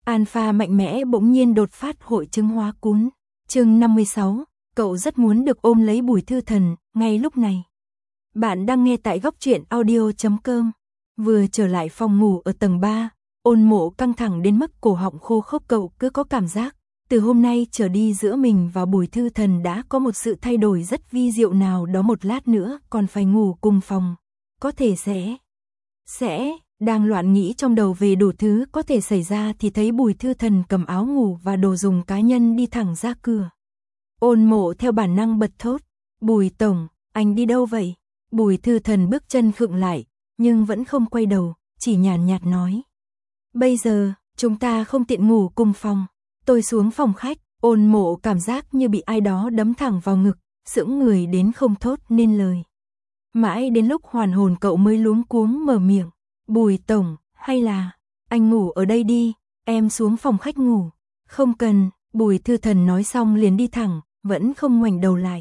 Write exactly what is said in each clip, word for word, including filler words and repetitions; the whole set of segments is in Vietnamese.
Alpha mạnh mẽ bỗng nhiên đột phát hội chứng hóa cún. Chương năm mươi sáu, cậu rất muốn được ôm lấy Bùi Thư Thần, ngay lúc này. Bạn đang nghe tại góc truyện audio chấm com. Vừa trở lại phòng ngủ ở tầng ba, Ôn Mộ căng thẳng đến mức cổ họng khô khốc, cậu cứ có cảm giác, từ hôm nay trở đi giữa mình và Bùi Thư Thần đã có một sự thay đổi rất vi diệu nào đó, một lát nữa còn phải ngủ cùng phòng. Có thể sẽ... Sẽ... Đang loạn nghĩ trong đầu về đủ thứ có thể xảy ra thì thấy Bùi Thư Thần cầm áo ngủ và đồ dùng cá nhân đi thẳng ra cửa. Ôn Mộ theo bản năng bật thốt, Bùi Tổng, anh đi đâu vậy? Bùi Thư Thần bước chân khựng lại, nhưng vẫn không quay đầu, chỉ nhàn nhạt nói. Bây giờ, chúng ta không tiện ngủ cùng phòng. Tôi xuống phòng khách. Ôn Mộ cảm giác như bị ai đó đấm thẳng vào ngực, sững người đến không thốt nên lời. Mãi đến lúc hoàn hồn cậu mới luống cuống mở miệng. Bùi Tổng, hay là, anh ngủ ở đây đi, em xuống phòng khách ngủ. Không cần, Bùi Thư Thần nói xong liền đi thẳng, vẫn không ngoảnh đầu lại.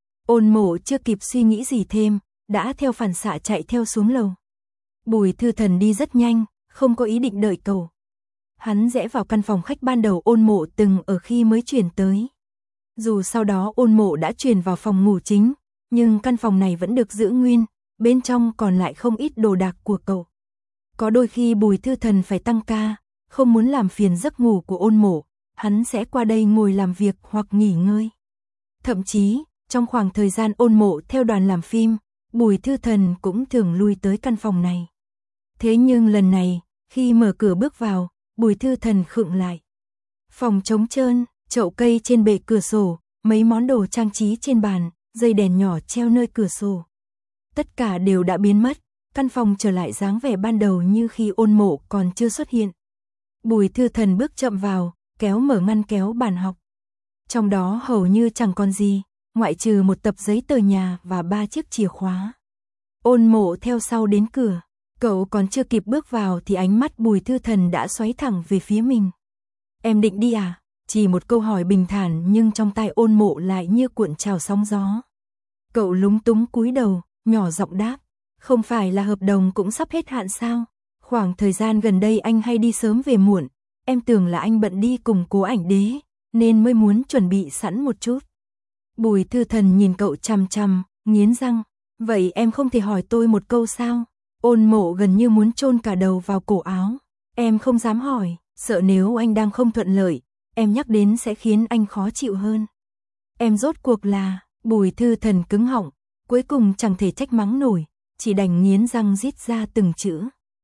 Ôn Mộ chưa kịp suy nghĩ gì thêm, đã theo phản xạ chạy theo xuống lầu. Bùi Thư Thần đi rất nhanh, không có ý định đợi cậu. Hắn rẽ vào căn phòng khách ban đầu Ôn Mộ từng ở khi mới chuyển tới. Dù sau đó Ôn Mộ đã chuyển vào phòng ngủ chính, nhưng căn phòng này vẫn được giữ nguyên, bên trong còn lại không ít đồ đạc của cậu. Có đôi khi Bùi Thư Thần phải tăng ca, không muốn làm phiền giấc ngủ của Ôn Mộ, hắn sẽ qua đây ngồi làm việc hoặc nghỉ ngơi. Thậm chí, trong khoảng thời gian Ôn Mộ theo đoàn làm phim, Bùi Thư Thần cũng thường lui tới căn phòng này. Thế nhưng lần này, khi mở cửa bước vào, Bùi Thư Thần khựng lại. Phòng trống trơn, chậu cây trên bệ cửa sổ, mấy món đồ trang trí trên bàn, dây đèn nhỏ treo nơi cửa sổ. Tất cả đều đã biến mất, căn phòng trở lại dáng vẻ ban đầu như khi Ôn Mộ còn chưa xuất hiện. Bùi Thư Thần bước chậm vào, kéo mở ngăn kéo bàn học. Trong đó hầu như chẳng còn gì, ngoại trừ một tập giấy tờ nhà và ba chiếc chìa khóa. Ôn Mộ theo sau đến cửa, cậu còn chưa kịp bước vào thì ánh mắt Bùi Thư Thần đã xoáy thẳng về phía mình. Em định đi à? Chỉ một câu hỏi bình thản nhưng trong tai Ôn Mộ lại như cuộn trào sóng gió. Cậu lúng túng cúi đầu, nhỏ giọng đáp. Không phải là hợp đồng cũng sắp hết hạn sao? Khoảng thời gian gần đây anh hay đi sớm về muộn, em tưởng là anh bận đi cùng Cố Ảnh Đế, nên mới muốn chuẩn bị sẵn một chút. Bùi Thư Thần nhìn cậu chằm chằm, nghiến răng, vậy em không thể hỏi tôi một câu sao? Ôn Mộ gần như muốn chôn cả đầu vào cổ áo. Em không dám hỏi, sợ nếu anh đang không thuận lợi, em nhắc đến sẽ khiến anh khó chịu hơn. Em rốt cuộc là, Bùi Thư Thần cứng họng, cuối cùng chẳng thể trách mắng nổi, chỉ đành nghiến răng rít ra từng chữ.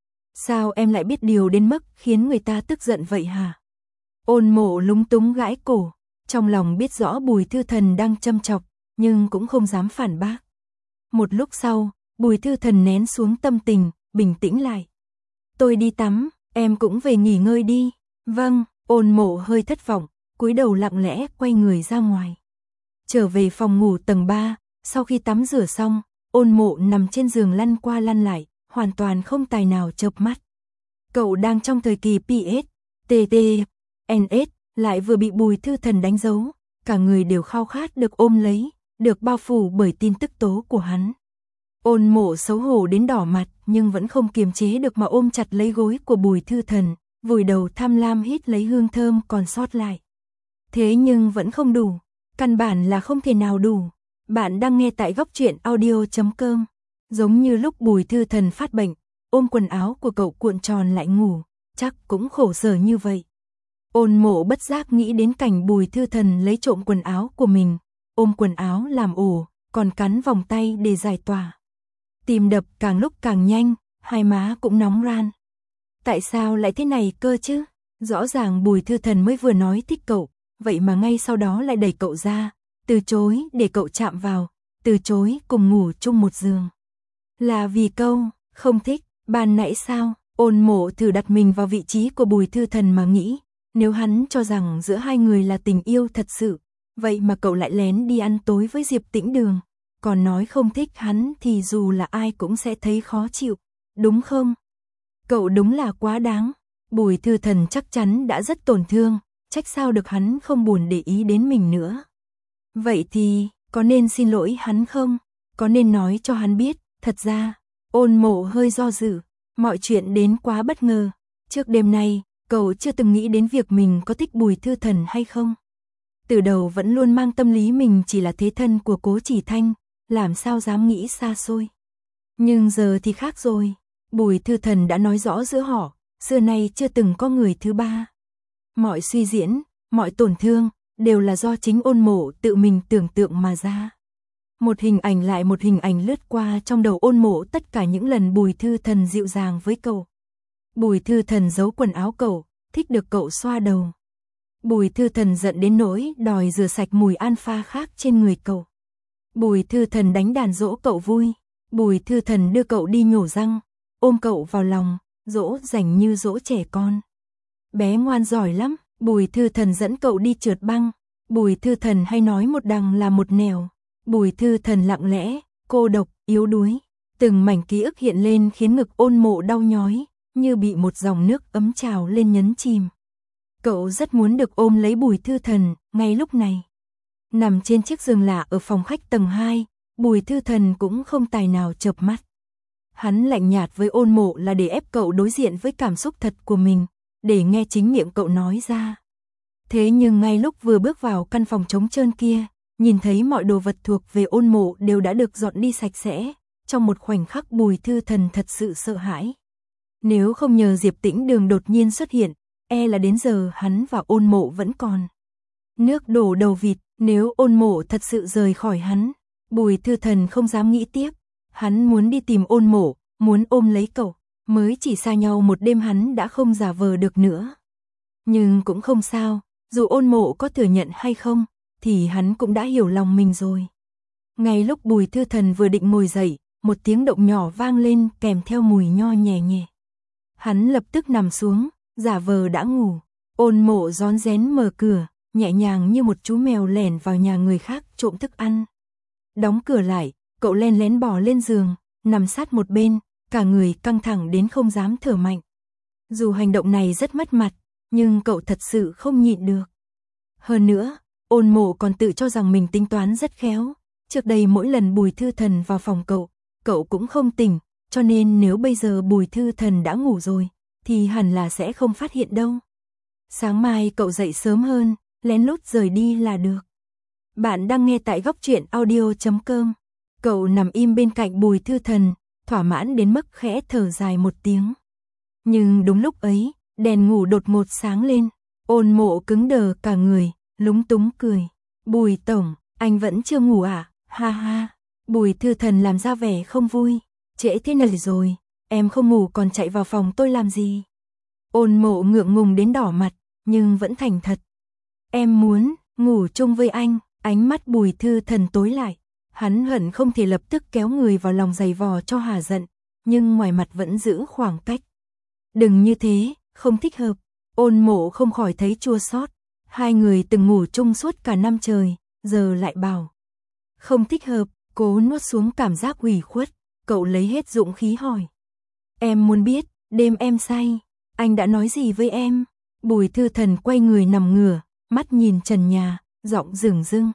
Sao em lại biết điều đến mức khiến người ta tức giận vậy hả? Ôn Mộ lúng túng gãi cổ, trong lòng biết rõ Bùi Thư Thần đang châm chọc, nhưng cũng không dám phản bác. Một lúc sau, Bùi Thư Thần nén xuống tâm tình, bình tĩnh lại. Tôi đi tắm, em cũng về nghỉ ngơi đi. Vâng, Ôn Mộ hơi thất vọng, cúi đầu lặng lẽ quay người ra ngoài. Trở về phòng ngủ tầng ba, sau khi tắm rửa xong, Ôn Mộ nằm trên giường lăn qua lăn lại, hoàn toàn không tài nào chợp mắt. Cậu đang trong thời kỳ pê ét, tê tê, en ét, lại vừa bị Bùi Thư Thần đánh dấu, cả người đều khao khát được ôm lấy, được bao phủ bởi tin tức tố của hắn. Ôn Mộ xấu hổ đến đỏ mặt nhưng vẫn không kiềm chế được mà ôm chặt lấy gối của Bùi Thư Thần, vùi đầu tham lam hít lấy hương thơm còn sót lại. Thế nhưng vẫn không đủ, căn bản là không thể nào đủ. Bạn đang nghe tại góc truyện audio chấm com. Giống như lúc Bùi Thư Thần phát bệnh, ôm quần áo của cậu cuộn tròn lại ngủ, chắc cũng khổ sở như vậy. Ôn Mộ bất giác nghĩ đến cảnh Bùi Thư Thần lấy trộm quần áo của mình, ôm quần áo làm ổ, còn cắn vòng tay để giải tỏa. Tim đập càng lúc càng nhanh, hai má cũng nóng ran. Tại sao lại thế này cơ chứ? Rõ ràng Bùi Thư Thần mới vừa nói thích cậu, vậy mà ngay sau đó lại đẩy cậu ra, từ chối để cậu chạm vào, từ chối cùng ngủ chung một giường. Là vì câu, không thích, ban nãy sao? Ôn Mộ thử đặt mình vào vị trí của Bùi Thư Thần mà nghĩ, nếu hắn cho rằng giữa hai người là tình yêu thật sự, vậy mà cậu lại lén đi ăn tối với Diệp Tĩnh Đường, còn nói không thích hắn thì dù là ai cũng sẽ thấy khó chịu, đúng không? Cậu đúng là quá đáng, Bùi Thư Thần chắc chắn đã rất tổn thương, trách sao được hắn không buồn để ý đến mình nữa. Vậy thì, có nên xin lỗi hắn không? Có nên nói cho hắn biết, thật ra, Ôn Mộ hơi do dự, mọi chuyện đến quá bất ngờ. Trước đêm nay, Cậu chưa từng nghĩ đến việc mình có thích Bùi Thư Thần hay không. Từ đầu vẫn luôn mang tâm lý mình chỉ là thế thân của Cố Chỉ Thanh, làm sao dám nghĩ xa xôi. Nhưng giờ thì khác rồi, Bùi Thư Thần đã nói rõ giữa họ, xưa nay chưa từng có người thứ ba. Mọi suy diễn, mọi tổn thương, đều là do chính Ôn Mộ tự mình tưởng tượng mà ra. Một hình ảnh lại một hình ảnh lướt qua trong đầu Ôn Mộ tất cả những lần Bùi Thư Thần dịu dàng với cậu. Bùi Thư Thần giấu quần áo cậu, thích được cậu xoa đầu. Bùi Thư Thần giận đến nỗi đòi rửa sạch mùi alpha khác trên người cậu. Bùi Thư Thần đánh đàn dỗ cậu vui. Bùi Thư Thần đưa cậu đi nhổ răng, ôm cậu vào lòng, dỗ dành như dỗ trẻ con. Bé ngoan giỏi lắm, Bùi Thư Thần dẫn cậu đi trượt băng. Bùi Thư Thần hay nói một đằng là một nẻo. Bùi Thư Thần lặng lẽ, cô độc, yếu đuối. Từng mảnh ký ức hiện lên khiến ngực Ôn Mộ đau nhói, như bị một dòng nước ấm trào lên nhấn chìm. Cậu rất muốn được ôm lấy Bùi Thư Thần, ngay lúc này. Nằm trên chiếc giường lạ ở phòng khách tầng hai, Bùi Thư Thần cũng không tài nào chợp mắt. Hắn lạnh nhạt với Ôn Mộ là để ép cậu đối diện với cảm xúc thật của mình, để nghe chính miệng cậu nói ra. Thế nhưng ngay lúc vừa bước vào căn phòng trống trơn kia, nhìn thấy mọi đồ vật thuộc về Ôn Mộ đều đã được dọn đi sạch sẽ, trong một khoảnh khắc Bùi Thư Thần thật sự sợ hãi. Nếu không nhờ Diệp Tĩnh Đường đột nhiên xuất hiện, e là đến giờ hắn và Ôn Mộ vẫn còn nước đổ đầu vịt. Nếu Ôn Mộ thật sự rời khỏi hắn, Bùi Thư Thần không dám nghĩ tiếp. Hắn muốn đi tìm Ôn Mộ, muốn ôm lấy cậu. Mới chỉ xa nhau một đêm hắn đã không giả vờ được nữa. Nhưng cũng không sao, dù Ôn Mộ có thừa nhận hay không, thì hắn cũng đã hiểu lòng mình rồi. Ngay lúc Bùi Thư Thần vừa định ngồi dậy, một tiếng động nhỏ vang lên kèm theo mùi nho nhẹ nhẹ. Hắn lập tức nằm xuống, giả vờ đã ngủ. Ôn Mộ rón rén mở cửa, nhẹ nhàng như một chú mèo lẻn vào nhà người khác trộm thức ăn. Đóng cửa lại, cậu len lén bò lên giường, nằm sát một bên, cả người căng thẳng đến không dám thở mạnh. Dù hành động này rất mất mặt, nhưng cậu thật sự không nhịn được. Hơn nữa, Ôn Mộ còn tự cho rằng mình tính toán rất khéo. Trước đây mỗi lần Bùi Thư Thần vào phòng cậu, cậu cũng không tỉnh, cho nên nếu bây giờ Bùi Thư Thần đã ngủ rồi, thì hẳn là sẽ không phát hiện đâu. Sáng mai cậu dậy sớm hơn, lén lút rời đi là được. Bạn đang nghe tại góc truyện audio chấm com. Cậu nằm im bên cạnh Bùi Thư Thần, thỏa mãn đến mức khẽ thở dài một tiếng. Nhưng đúng lúc ấy, đèn ngủ đột ngột sáng lên. Ôn Mộ cứng đờ cả người, lúng túng cười. Bùi tổng, anh vẫn chưa ngủ à? Ha ha. Bùi Thư Thần làm ra vẻ không vui. Trễ thế này rồi, em không ngủ còn chạy vào phòng tôi làm gì? Ôn Mộ ngượng ngùng đến đỏ mặt, nhưng vẫn thành thật. Em muốn ngủ chung với anh. Ánh mắt Bùi Thư Thần tối lại. Hắn hận không thể lập tức kéo người vào lòng giày vò cho hả giận, nhưng ngoài mặt vẫn giữ khoảng cách. Đừng như thế, không thích hợp. Ôn Mộ không khỏi thấy chua xót. Hai người từng ngủ chung suốt cả năm trời, giờ lại bảo không thích hợp. Cố nuốt xuống cảm giác ủy khuất, cậu lấy hết dũng khí hỏi. Em muốn biết, đêm em say, anh đã nói gì với em? Bùi Thư Thần quay người nằm ngửa, mắt nhìn trần nhà, giọng dửng dưng.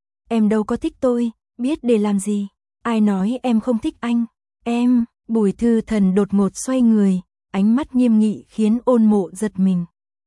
Em đâu có thích tôi, biết để làm gì? Ai nói em không thích anh? Em, Bùi Thư Thần đột ngột xoay người, ánh mắt nghiêm nghị khiến Ôn Mộ giật mình.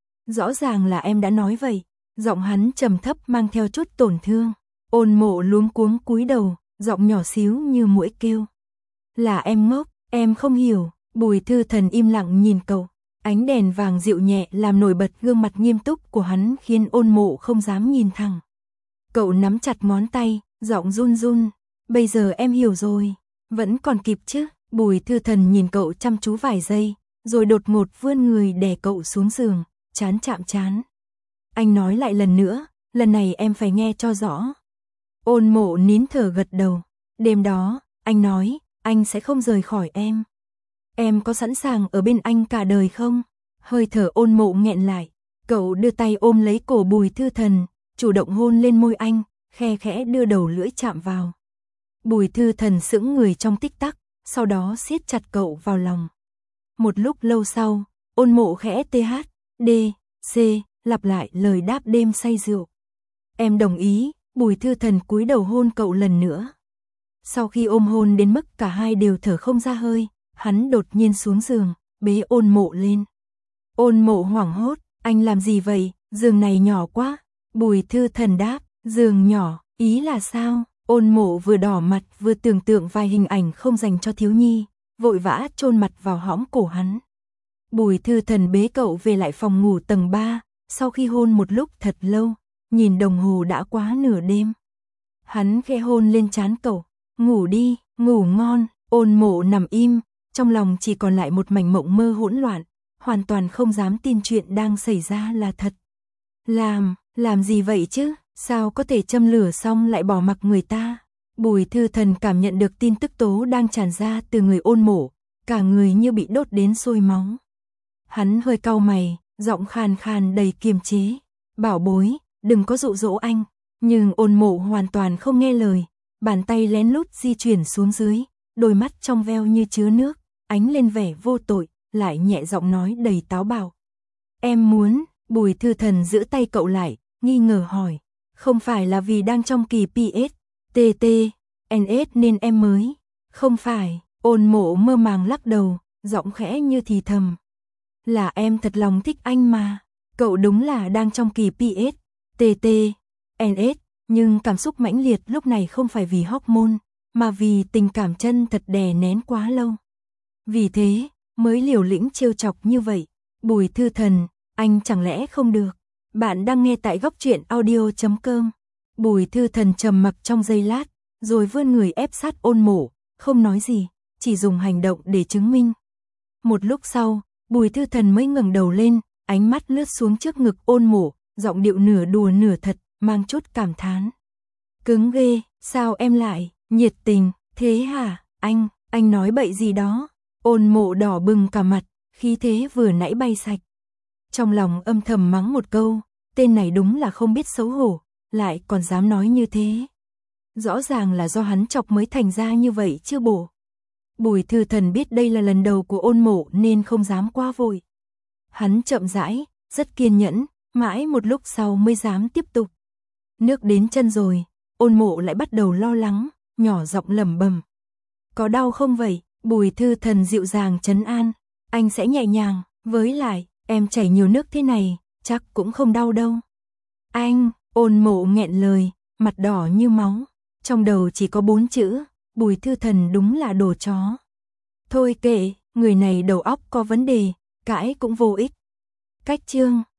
Rõ ràng là em đã nói vậy, giọng hắn trầm thấp mang theo chút tổn thương. Ôn Mộ luống cuống cúi đầu, giọng nhỏ xíu như muỗi kêu. Là em ngốc, em không hiểu. Bùi Thư Thần im lặng nhìn cậu. Ánh đèn vàng dịu nhẹ làm nổi bật gương mặt nghiêm túc của hắn khiến Ôn Mộ không dám nhìn thẳng. Cậu nắm chặt ngón tay, giọng run run. Bây giờ em hiểu rồi, vẫn còn kịp chứ. Bùi Thư Thần nhìn cậu chăm chú vài giây, rồi đột ngột vươn người đè cậu xuống giường, chán chạm chán. Anh nói lại lần nữa, lần này em phải nghe cho rõ. Ôn Mộ nín thở gật đầu. Đêm đó, anh nói, anh sẽ không rời khỏi em. Em có sẵn sàng ở bên anh cả đời không? Hơi thở Ôn Mộ nghẹn lại. Cậu đưa tay ôm lấy cổ Bùi Thư Thần, chủ động hôn lên môi anh, khe khẽ đưa đầu lưỡi chạm vào. Bùi Thư Thần sững người trong tích tắc, sau đó siết chặt cậu vào lòng. Một lúc lâu sau, Ôn Mộ khẽ tê hát, đê, xê, lặp lại lời đáp đêm say rượu. Em đồng ý. Bùi Thư Thần cúi đầu hôn cậu lần nữa. Sau khi ôm hôn đến mức cả hai đều thở không ra hơi, hắn đột nhiên xuống giường, bế Ôn Mộ lên. Ôn Mộ hoảng hốt, anh làm gì vậy, giường này nhỏ quá. Bùi Thư Thần đáp, giường nhỏ, ý là sao? Ôn Mộ vừa đỏ mặt vừa tưởng tượng vài hình ảnh không dành cho thiếu nhi, vội vã chôn mặt vào hõm cổ hắn. Bùi Thư Thần bế cậu về lại phòng ngủ tầng ba, sau khi hôn một lúc thật lâu, nhìn đồng hồ đã quá nửa đêm. Hắn khẽ hôn lên trán cậu, ngủ đi, ngủ ngon. Ôn Mộ nằm im, trong lòng chỉ còn lại một mảnh mộng mơ hỗn loạn, hoàn toàn không dám tin chuyện đang xảy ra là thật. Làm, làm gì vậy chứ, sao có thể châm lửa xong lại bỏ mặc người ta? Bùi Thư Thần cảm nhận được tin tức tố đang tràn ra từ người Ôn Mộ, cả người như bị đốt đến sôi máu. Hắn hơi cau mày, giọng khàn khàn đầy kiềm chế, bảo bối, đừng có dụ dỗ anh. Nhưng Ôn Mộ hoàn toàn không nghe lời, bàn tay lén lút di chuyển xuống dưới, đôi mắt trong veo như chứa nước, ánh lên vẻ vô tội, lại nhẹ giọng nói đầy táo bạo. Em muốn. Bùi Thư Thần giữ tay cậu lại, nghi ngờ hỏi, không phải là vì đang trong kỳ pê ét, tê tê, en ét nên em mới. Không phải. Ôn Mộ mơ màng lắc đầu, giọng khẽ như thì thầm. Là em thật lòng thích anh mà, cậu đúng là đang trong kỳ pê ét, tê tê, en ét, nhưng cảm xúc mãnh liệt lúc này không phải vì hormone, mà vì tình cảm chân thật đè nén quá lâu. Vì thế, mới liều lĩnh trêu chọc như vậy. Bùi Thư Thần, anh chẳng lẽ không được? Bạn đang nghe tại góc truyện audio chấm com. Bùi Thư Thần trầm mặc trong giây lát, rồi vươn người ép sát Ôn Mộ, không nói gì, chỉ dùng hành động để chứng minh. Một lúc sau, Bùi Thư Thần mới ngẩng đầu lên, ánh mắt lướt xuống trước ngực Ôn Mộ, giọng điệu nửa đùa nửa thật, mang chút cảm thán. Cứng ghê, sao em lại nhiệt tình thế hả? Anh, anh nói bậy gì đó? Ôn Mộ đỏ bừng cả mặt, khí thế vừa nãy bay sạch. Trong lòng âm thầm mắng một câu, tên này đúng là không biết xấu hổ, lại còn dám nói như thế. Rõ ràng là do hắn chọc mới thành ra như vậy chứ bộ. Bùi Thư Thần biết đây là lần đầu của Ôn Mộ nên không dám quá vội. Hắn chậm rãi, rất kiên nhẫn, mãi một lúc sau mới dám tiếp tục. Nước đến chân rồi, Ôn Mộ lại bắt đầu lo lắng, nhỏ giọng lẩm bẩm. Có đau không vậy? Bùi Thư Thần dịu dàng trấn an, anh sẽ nhẹ nhàng, với lại, em chảy nhiều nước thế này, chắc cũng không đau đâu. Anh, Ôn Mộ nghẹn lời, mặt đỏ như máu, trong đầu chỉ có bốn chữ, Bùi Thư Thần đúng là đồ chó. Thôi kệ, người này đầu óc có vấn đề, cãi cũng vô ích. Cách chương